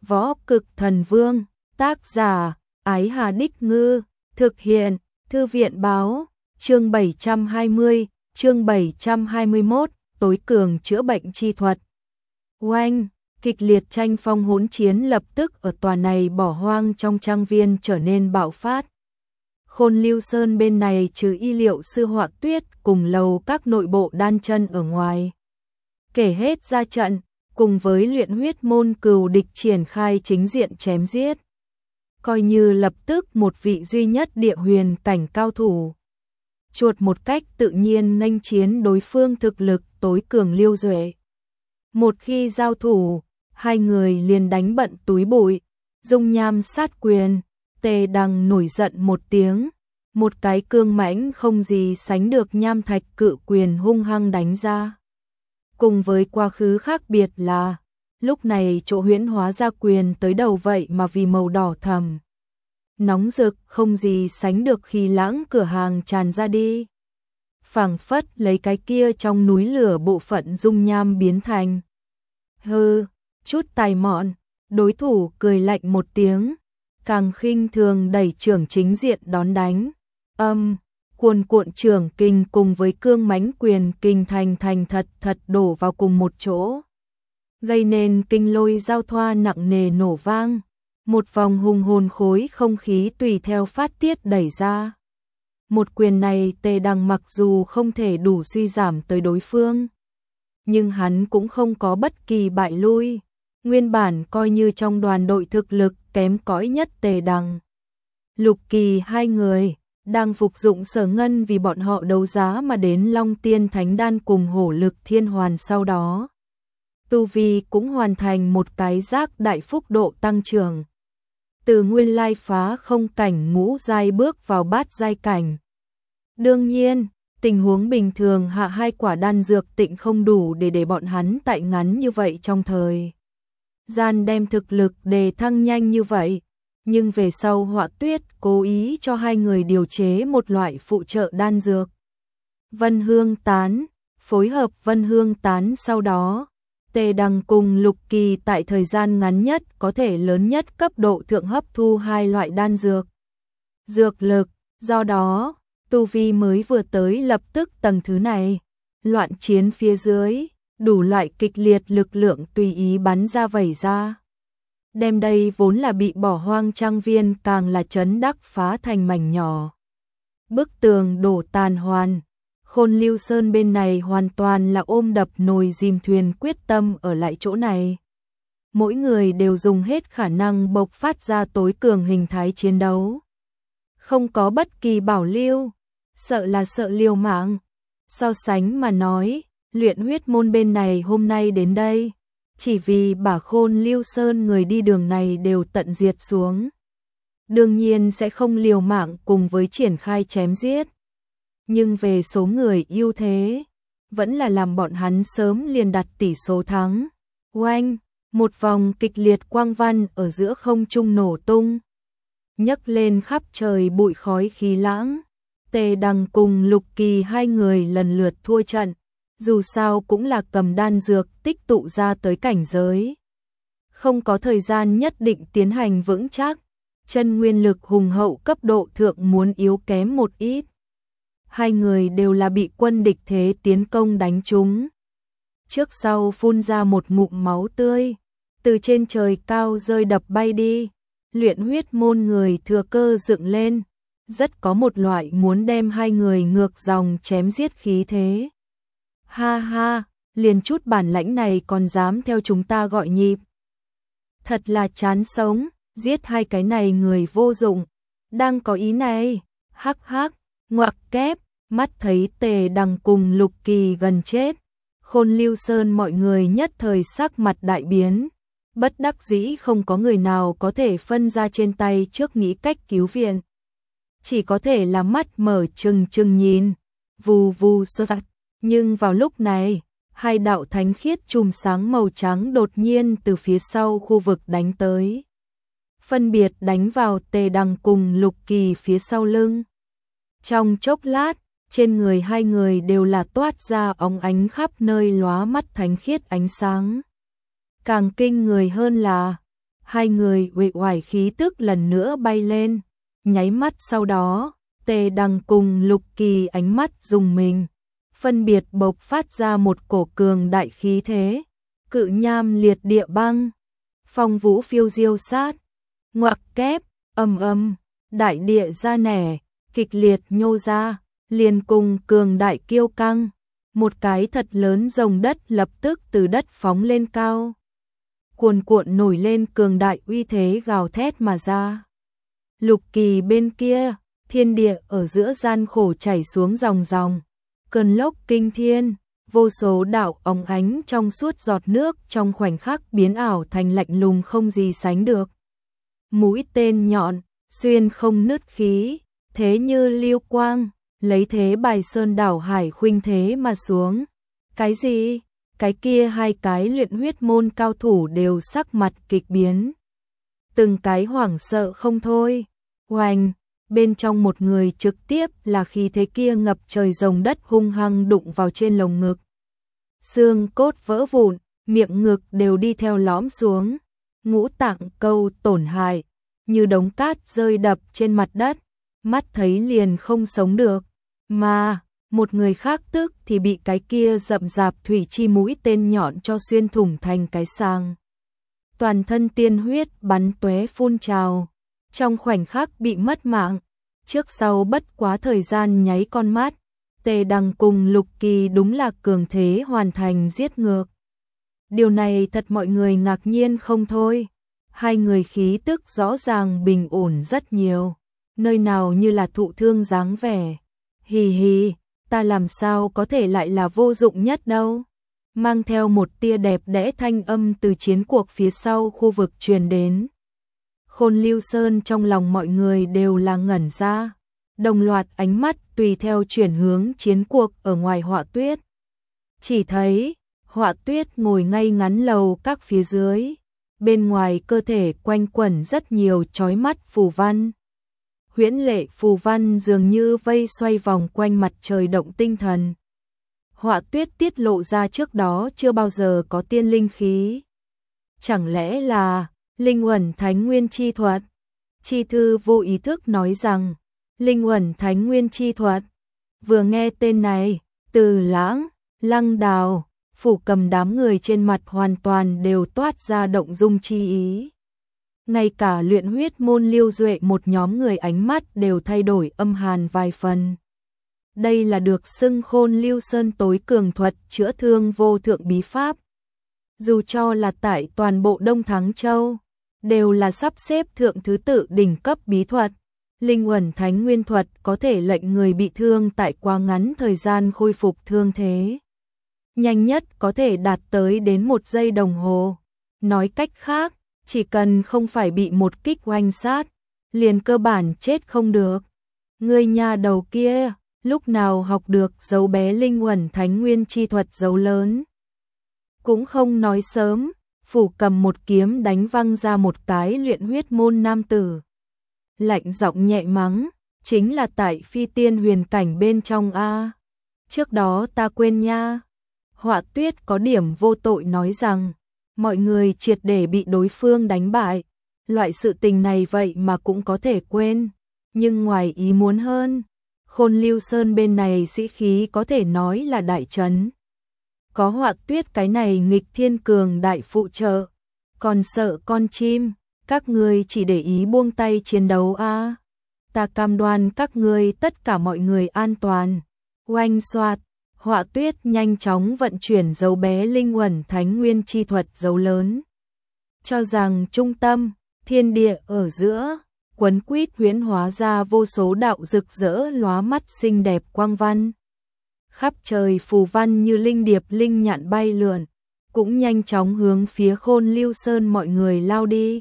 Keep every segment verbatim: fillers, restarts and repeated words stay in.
Võ Cực Thần Vương, tác giả, Ái Hà Đích Ngư, thực hiện, Thư viện Báo, chương bảy trăm hai mươi, chương bảy trăm hai mươi mốt, tối cường chữa bệnh chi thuật. Oanh, kịch liệt tranh phong hỗn chiến lập tức ở tòa này bỏ hoang trong trang viên trở nên bạo phát. Khôn Lưu Sơn bên này trừ y liệu sư Họa Tuyết cùng lầu các nội bộ đan chân ở ngoài. Kể hết ra trận, cùng với luyện huyết môn cừu địch triển khai chính diện chém giết. Coi như lập tức một vị duy nhất địa huyền cảnh cao thủ. Chuột một cách tự nhiên nghênh chiến đối phương thực lực tối cường Liêu Duệ. Một khi giao thủ, hai người liền đánh bận túi bụi, dung nham sát quyền, Tề Đằng nổi giận một tiếng, một cái cương mãnh không gì sánh được nham thạch cự quyền hung hăng đánh ra. Cùng với quá khứ khác biệt là, lúc này chỗ huyễn hóa ra quyền tới đầu vậy mà vì màu đỏ thầm. Nóng rực không gì sánh được khi lãng cửa hàng tràn ra đi. Phảng phất lấy cái kia trong núi lửa bộ phận dung nham biến thành. Hừ, chút tài mọn, đối thủ cười lạnh một tiếng, càng khinh thường đẩy trưởng chính diện đón đánh. Âm, cuồn cuộn trưởng kinh cùng với cương mãnh quyền kinh thành thành thật thật đổ vào cùng một chỗ. Gây nên kinh lôi giao thoa nặng nề nổ vang. Một vòng hùng hồn khối không khí tùy theo phát tiết đẩy ra. Một quyền này Tề Đằng mặc dù không thể đủ suy giảm tới đối phương, nhưng hắn cũng không có bất kỳ bại lui. Nguyên bản coi như trong đoàn đội thực lực kém cỏi nhất Tề Đằng, Lục Kỳ hai người đang phục dụng Sở Ngân vì bọn họ đấu giá mà đến Long Tiên Thánh Đan cùng Hổ Lực Thiên Hoàn sau đó. Tu vi cũng hoàn thành một cái giác đại phúc độ tăng trưởng. Từ nguyên lai phá không cảnh ngũ giai bước vào bát giai cảnh. Đương nhiên, tình huống bình thường hạ hai quả đan dược tịnh không đủ để để bọn hắn tại ngắn như vậy trong thời gian đem thực lực đề thăng nhanh như vậy. Nhưng về sau Họa Tuyết cố ý cho hai người điều chế một loại phụ trợ đan dược. Vân Hương Tán, phối hợp Vân Hương Tán sau đó. Tề Đằng cùng Lục Kỳ tại thời gian ngắn nhất có thể lớn nhất cấp độ thượng hấp thu hai loại đan dược. Dược lực, do đó, tu vi mới vừa tới lập tức tầng thứ này. Loạn chiến phía dưới, đủ loại kịch liệt lực lượng tùy ý bắn ra vẩy ra. Đem đây vốn là bị bỏ hoang trang viên càng là chấn đắc phá thành mảnh nhỏ. Bức tường đổ tàn hoàn. Khôn Lưu Sơn bên này hoàn toàn là ôm đập nồi dìm thuyền quyết tâm ở lại chỗ này. Mỗi người đều dùng hết khả năng bộc phát ra tối cường hình thái chiến đấu. Không có bất kỳ bảo lưu, sợ là sợ liều mạng. So sánh mà nói, luyện huyết môn bên này hôm nay đến đây, chỉ vì bả Khôn Lưu Sơn người đi đường này đều tận diệt xuống. Đương nhiên sẽ không liều mạng cùng với triển khai chém giết. Nhưng về số người ưu thế, vẫn là làm bọn hắn sớm liền đặt tỷ số thắng. Oanh, một vòng kịch liệt quang văn ở giữa không trung nổ tung, nhấc lên khắp trời bụi khói khí lãng. Tề Đằng cùng Lục Kỳ hai người lần lượt thua trận, dù sao cũng là cầm đan dược tích tụ ra tới cảnh giới. Không có thời gian nhất định tiến hành vững chắc, chân nguyên lực hùng hậu cấp độ thượng muốn yếu kém một ít. Hai người đều là bị quân địch thế tiến công đánh trúng. Trước sau phun ra một ngụm máu tươi, từ trên trời cao rơi đập bay đi. Luyện huyết môn người thừa cơ dựng lên, rất có một loại muốn đem hai người ngược dòng chém giết khí thế. Ha ha, liền chút bản lãnh này còn dám theo chúng ta gọi nhịp. Thật là chán sống, giết hai cái này người vô dụng. Đang có ý này, hắc hắc, ngoặc kép. Mắt thấy Tề Đằng cùng Lục Kỳ gần chết, Khôn Lưu Sơn mọi người nhất thời sắc mặt đại biến. Bất đắc dĩ không có người nào có thể phân ra trên tay trước nghĩ cách cứu viện. Chỉ có thể là mắt mở trừng trừng nhìn, vù vù sơ sạch. Nhưng vào lúc này, hai đạo thánh khiết chùm sáng màu trắng đột nhiên từ phía sau khu vực đánh tới. Phân biệt đánh vào Tề Đằng cùng Lục Kỳ phía sau lưng. Trong chốc lát, trên người hai người đều là toát ra óng ánh khắp nơi lóa mắt thánh khiết ánh sáng. Càng kinh người hơn là, Hai người uể oải khí tức lần nữa bay lên, nháy mắt sau đó, Tề Đằng cùng Lục Kỳ ánh mắt rùng mình, phân biệt bộc phát ra một cổ cường đại khí thế, cự nham liệt địa băng, phong vũ phiêu diêu sát, ngoặc kép, ầm ầm, đại địa ra nẻ, kịch liệt nhô ra, liền cùng cường đại kiêu căng, một cái thật lớn rồng đất lập tức từ đất phóng lên cao. Cuồn cuộn nổi lên cường đại uy thế gào thét mà ra. Lục Kỳ bên kia, thiên địa ở giữa gian khổ chảy xuống dòng dòng, cơn lốc kinh thiên, vô số đạo óng ánh trong suốt giọt nước trong khoảnh khắc biến ảo thành lạnh lùng không gì sánh được. Mũi tên nhọn, xuyên không nứt khí, thế như lưu quang, lấy thế bài sơn đảo hải khuynh thế mà xuống. Cái gì? Cái kia hai cái luyện huyết môn cao thủ đều sắc mặt kịch biến. Từng cái hoảng sợ không thôi. Oanh, bên trong một người trực tiếp là khí thế kia ngập trời rồng đất hung hăng đụng vào trên lồng ngực. Xương cốt vỡ vụn, miệng ngực đều đi theo lõm xuống. Ngũ tạng câu tổn hại, như đống cát rơi đập trên mặt đất, mắt thấy liền không sống được. Mà, một người khác tức thì bị cái kia rậm rạp thủy chi mũi tên nhọn cho xuyên thủng thành cái sang. Toàn thân tiên huyết bắn tóe phun trào, trong khoảnh khắc bị mất mạng, trước sau bất quá thời gian nháy con mắt, Tề Đằng cùng Lục Kỳ đúng là cường thế hoàn thành giết ngược. Điều này thật mọi người ngạc nhiên không thôi, hai người khí tức rõ ràng bình ổn rất nhiều, nơi nào như là thụ thương dáng vẻ. Hì hì, ta làm sao có thể lại là vô dụng nhất đâu. Mang theo một tia đẹp đẽ thanh âm từ chiến cuộc phía sau khu vực truyền đến. Khôn Lưu Sơn trong lòng mọi người đều là ngẩn ra, đồng loạt ánh mắt tùy theo chuyển hướng chiến cuộc ở ngoài Họa Tuyết. Chỉ thấy, Họa Tuyết ngồi ngay ngắn lầu các phía dưới, bên ngoài cơ thể quanh quẩn rất nhiều chói mắt phù văn. Huyễn lệ phù văn dường như vây xoay vòng quanh mặt trời động tinh thần. Họa Tuyết tiết lộ ra trước đó chưa bao giờ có tiên linh khí. Chẳng lẽ là linh uẩn thánh nguyên chi thuật? Chi thư vô ý thức nói rằng, linh uẩn thánh nguyên chi thuật. Vừa nghe tên này, Từ Lãng, Lăng Đào, Phủ Cầm đám người trên mặt hoàn toàn đều toát ra động dung chi ý. Ngay cả luyện huyết môn Lưu Duệ một nhóm người ánh mắt đều thay đổi âm hàn vài phần. Đây là được xưng Khôn Lưu Sơn tối cường thuật chữa thương vô thượng bí pháp. Dù cho là tại toàn bộ Đông Thắng Châu, đều là sắp xếp thượng thứ tự đỉnh cấp bí thuật. Linh uẩn thánh nguyên thuật có thể lệnh người bị thương tại quá ngắn thời gian khôi phục thương thế. Nhanh nhất có thể đạt tới đến một giây đồng hồ. Nói cách khác, chỉ cần không phải bị một kích oanh sát, liền cơ bản chết không được. Người nhà đầu kia, lúc nào học được giấu bé linh uẩn thánh nguyên chi thuật giấu lớn. Cũng không nói sớm, Phủ Cầm một kiếm đánh văng ra một cái luyện huyết môn nam tử. Lạnh giọng nhẹ mắng, chính là tại phi tiên huyền cảnh bên trong a. Trước đó ta quên nha. Họa Tuyết có điểm vô tội nói rằng, mọi người triệt để bị đối phương đánh bại, loại sự tình này vậy mà cũng có thể quên, nhưng ngoài ý muốn hơn, Khôn Lưu Sơn bên này sĩ khí có thể nói là đại trấn. Có Họa Tuyết cái này nghịch thiên cường đại phụ trợ, còn sợ con chim, các ngươi chỉ để ý buông tay chiến đấu a. Ta cam đoan các ngươi tất cả mọi người an toàn. Oanh xoạt, Họa Tuyết nhanh chóng vận chuyển dấu bé linh uẩn thánh nguyên chi thuật dấu lớn. Cho rằng trung tâm, thiên địa ở giữa, quấn quýt huyễn hóa ra vô số đạo rực rỡ lóa mắt xinh đẹp quang văn. Khắp trời phù văn như linh điệp linh nhạn bay lượn, cũng nhanh chóng hướng phía Khôn Lưu Sơn mọi người lao đi.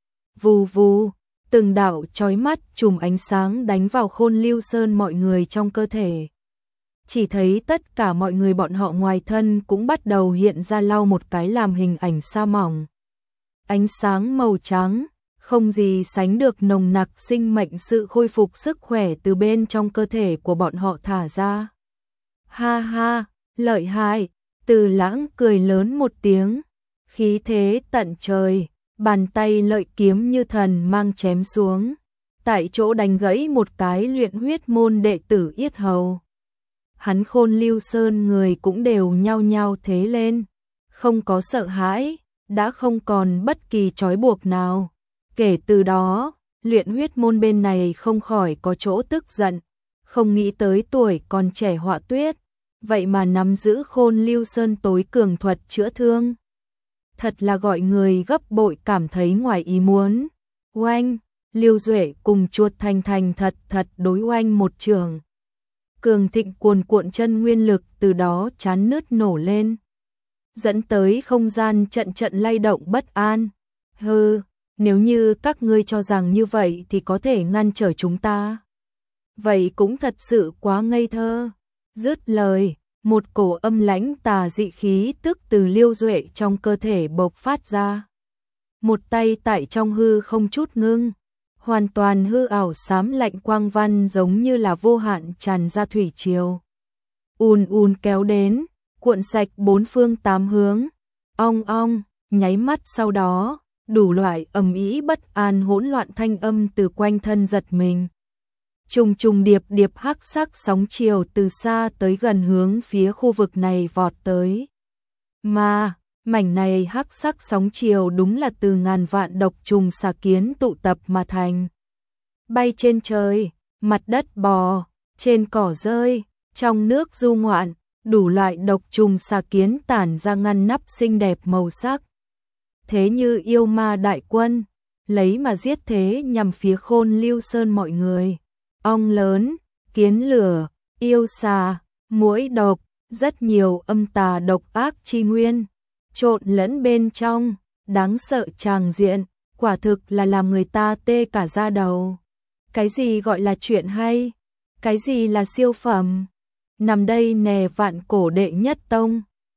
Vù vù, từng đạo chói mắt chùm ánh sáng đánh vào Khôn Lưu Sơn mọi người trong cơ thể. Chỉ thấy tất cả mọi người bọn họ ngoài thân cũng bắt đầu hiện ra lau một cái làm hình ảnh sa mỏng. Ánh sáng màu trắng, không gì sánh được nồng nặc sinh mệnh sự khôi phục sức khỏe từ bên trong cơ thể của bọn họ thả ra. Ha ha, lợi hại, Từ Lãng cười lớn một tiếng, khí thế tận trời, Bàn tay lợi kiếm như thần mang chém xuống, tại chỗ đánh gãy một cái luyện huyết môn đệ tử yết hầu. Hắn Khôn Lưu Sơn người cũng đều nhao nhao thế lên, không có sợ hãi, đã không còn bất kỳ trói buộc nào. Kể từ đó, luyện huyết môn bên này không khỏi có chỗ tức giận, không nghĩ tới tuổi còn trẻ Họa Tuyết, vậy mà nắm giữ Khôn Lưu Sơn tối cường thuật chữa thương. Thật là gọi người gấp bội cảm thấy ngoài ý muốn. Oanh, Lưu Duệ cùng Chuột Thành thành thật thật đối oanh một trường. Cường thịnh cuồn cuộn chân nguyên lực từ đó chán nứt nổ lên, dẫn tới không gian trận trận lay động bất an. Hừ, nếu như các ngươi cho rằng như vậy thì có thể ngăn trở chúng ta, vậy cũng thật sự quá ngây thơ. Dứt lời, một cổ âm lãnh tà dị khí tức từ Lưu Duệ trong cơ thể bộc phát ra. Một tay tại trong hư không chút ngưng, hoàn toàn hư ảo xám lạnh quang văn giống như là vô hạn tràn ra thủy triều. Ùn ùn kéo đến, cuộn sạch bốn phương tám hướng. Ong ong, nháy mắt sau đó, đủ loại ầm ĩ bất an hỗn loạn thanh âm từ quanh thân giật mình. Trùng trùng điệp điệp hắc sắc sóng chiều từ xa tới gần hướng phía khu vực này vọt tới. Mà, mảnh này hắc sắc sóng chiều đúng là từ ngàn vạn độc trùng xà kiến tụ tập mà thành. Bay trên trời, mặt đất bò, trên cỏ rơi, trong nước du ngoạn, đủ loại độc trùng xà kiến tản ra ngăn nắp xinh đẹp màu sắc. Thế như yêu ma đại quân, lấy mà giết thế nhằm phía Khôn Lưu Sơn mọi người. Ong lớn, kiến lửa, yêu xà, muỗi độc, rất nhiều âm tà độc ác chi nguyên, trộn lẫn bên trong, đáng sợ tràng diện, quả thực là làm người ta tê cả da đầu. Cái gì gọi là chuyện hay? Cái gì là siêu phẩm? Nằm đây nè vạn cổ đệ nhất tông.